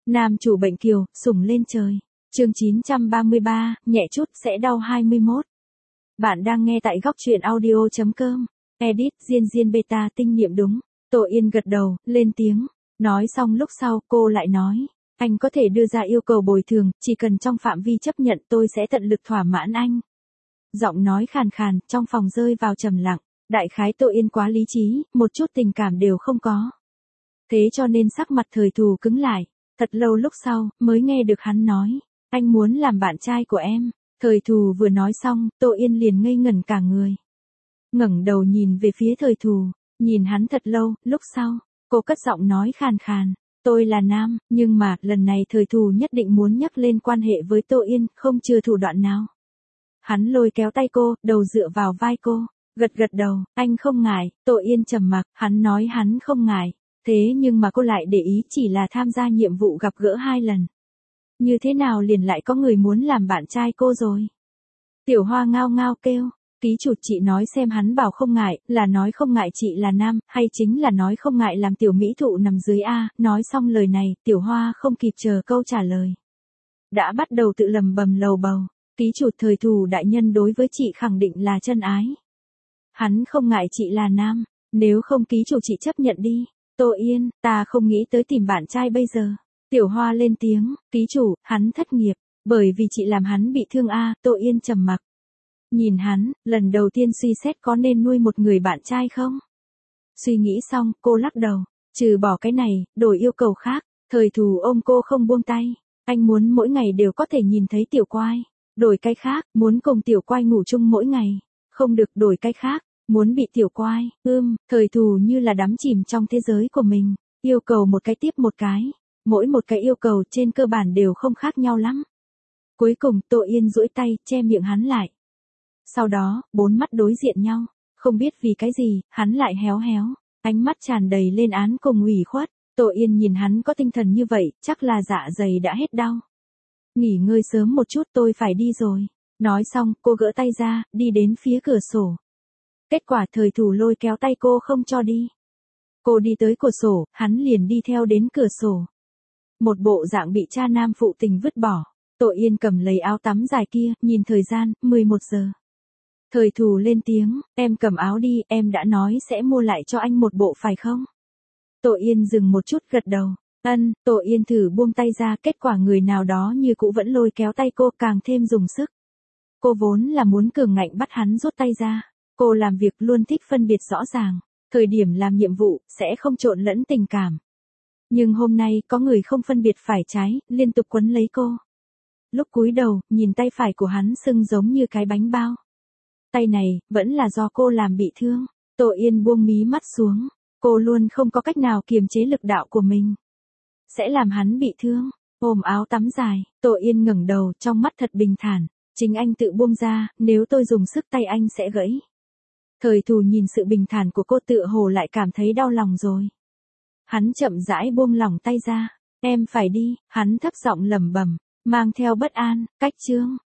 Nam chủ bệnh kiều, sủng lên trời. Chương 933, nhẹ chút sẽ đau 21. Bạn đang nghe tại góc truyện audio.com. Edit, Diên beta tinh niệm đúng. Tô Yên gật đầu, lên tiếng. Nói xong lúc sau, cô lại nói. Anh có thể đưa ra yêu cầu bồi thường, chỉ cần trong phạm vi chấp nhận tôi sẽ tận lực thỏa mãn anh. Giọng nói khàn khàn, trong phòng rơi vào trầm lặng. Đại khái Tô Yên quá lý trí, một chút tình cảm đều không có. Thế cho nên sắc mặt Thời Thù cứng lại. Thật lâu lúc sau, mới nghe được hắn nói. Anh muốn làm bạn trai của em. Thời Thù vừa nói xong, Tô Yên liền ngây ngẩn cả người. Ngẩng đầu nhìn về phía Thời Thù, nhìn hắn thật lâu, lúc sau, cô cất giọng nói khàn khàn. Tôi là nam, nhưng mà, lần này Thời Thù nhất định muốn nhắc lên quan hệ với Tô Yên, không chừa thủ đoạn nào. Hắn lôi kéo tay cô, đầu dựa vào vai cô, gật đầu, anh không ngại. Tô Yên trầm mặc, hắn nói hắn không ngại. Thế nhưng mà cô lại để ý chỉ là tham gia nhiệm vụ gặp gỡ 2 lần. Như thế nào liền lại có người muốn làm bạn trai cô rồi? Tiểu Hoa ngao ngao kêu, ký chủ chị nói xem hắn bảo không ngại, là nói không ngại chị là nam, hay chính là nói không ngại làm tiểu mỹ thụ nằm dưới A. Nói xong lời này, Tiểu Hoa không kịp chờ câu trả lời. Đã bắt đầu tự lầm bầm lầu bầu, ký chủ Thời Thù đại nhân đối với chị khẳng định là chân ái. Hắn không ngại chị là nam, nếu không ký chủ chị chấp nhận đi. Tô Yên, ta không nghĩ tới tìm bạn trai bây giờ. Tiểu Hoa lên tiếng, ký chủ, hắn thất nghiệp, bởi vì chị làm hắn bị thương a. Tô Yên trầm mặc. Nhìn hắn, lần đầu tiên suy xét có nên nuôi một người bạn trai không? Suy nghĩ xong, cô lắc đầu, trừ bỏ cái này, đổi yêu cầu khác. Thời Thù ôm cô không buông tay, anh muốn mỗi ngày đều có thể nhìn thấy Tiểu Quai. Đổi cái khác, muốn cùng Tiểu Quai ngủ chung mỗi ngày. Không được đổi cái khác. Muốn bị Tiểu Quai, Thời Thù như là đắm chìm trong thế giới của mình, yêu cầu một cái tiếp một cái, mỗi một cái yêu cầu trên cơ bản đều không khác nhau lắm. Cuối cùng Tô Yên duỗi tay, che miệng hắn lại. Sau đó, 4 mắt đối diện nhau, không biết vì cái gì, hắn lại héo, ánh mắt tràn đầy lên án cùng ủy khuất. Tô Yên nhìn hắn có tinh thần như vậy, chắc là dạ dày đã hết đau. Nghỉ ngơi sớm một chút tôi phải đi rồi. Nói xong, cô gỡ tay ra, đi đến phía cửa sổ. Kết quả Thời Thù lôi kéo tay cô không cho đi. Cô đi tới cửa sổ, hắn liền đi theo đến cửa sổ. Một bộ dạng bị cha nam phụ tình vứt bỏ. Tô Yên cầm lấy áo tắm dài kia, nhìn thời gian, 11 giờ. Thời Thù lên tiếng, em cầm áo đi, em đã nói sẽ mua lại cho anh một bộ phải không? Tô Yên dừng một chút gật đầu. Tô Yên thử buông tay ra, kết quả người nào đó như cũ vẫn lôi kéo tay cô càng thêm dùng sức. Cô vốn là muốn cường ngạnh bắt hắn rút tay ra. Cô làm việc luôn thích phân biệt rõ ràng, thời điểm làm nhiệm vụ, sẽ không trộn lẫn tình cảm. Nhưng hôm nay có người không phân biệt phải trái, liên tục quấn lấy cô. Lúc cúi đầu, nhìn tay phải của hắn sưng giống như cái bánh bao. Tay này, vẫn là do cô làm bị thương. Tô Yên buông mí mắt xuống, cô luôn không có cách nào kiềm chế lực đạo của mình. Sẽ làm hắn bị thương, ôm áo tắm dài, Tô Yên ngẩng đầu, trong mắt thật bình thản. Chính anh tự buông ra, nếu tôi dùng sức tay anh sẽ gãy. Thời Thù nhìn sự bình thản của cô tựa hồ lại cảm thấy đau lòng rồi. Hắn chậm rãi buông lỏng tay ra. Em phải đi, hắn thấp giọng lẩm bẩm, mang theo bất an, cách chương.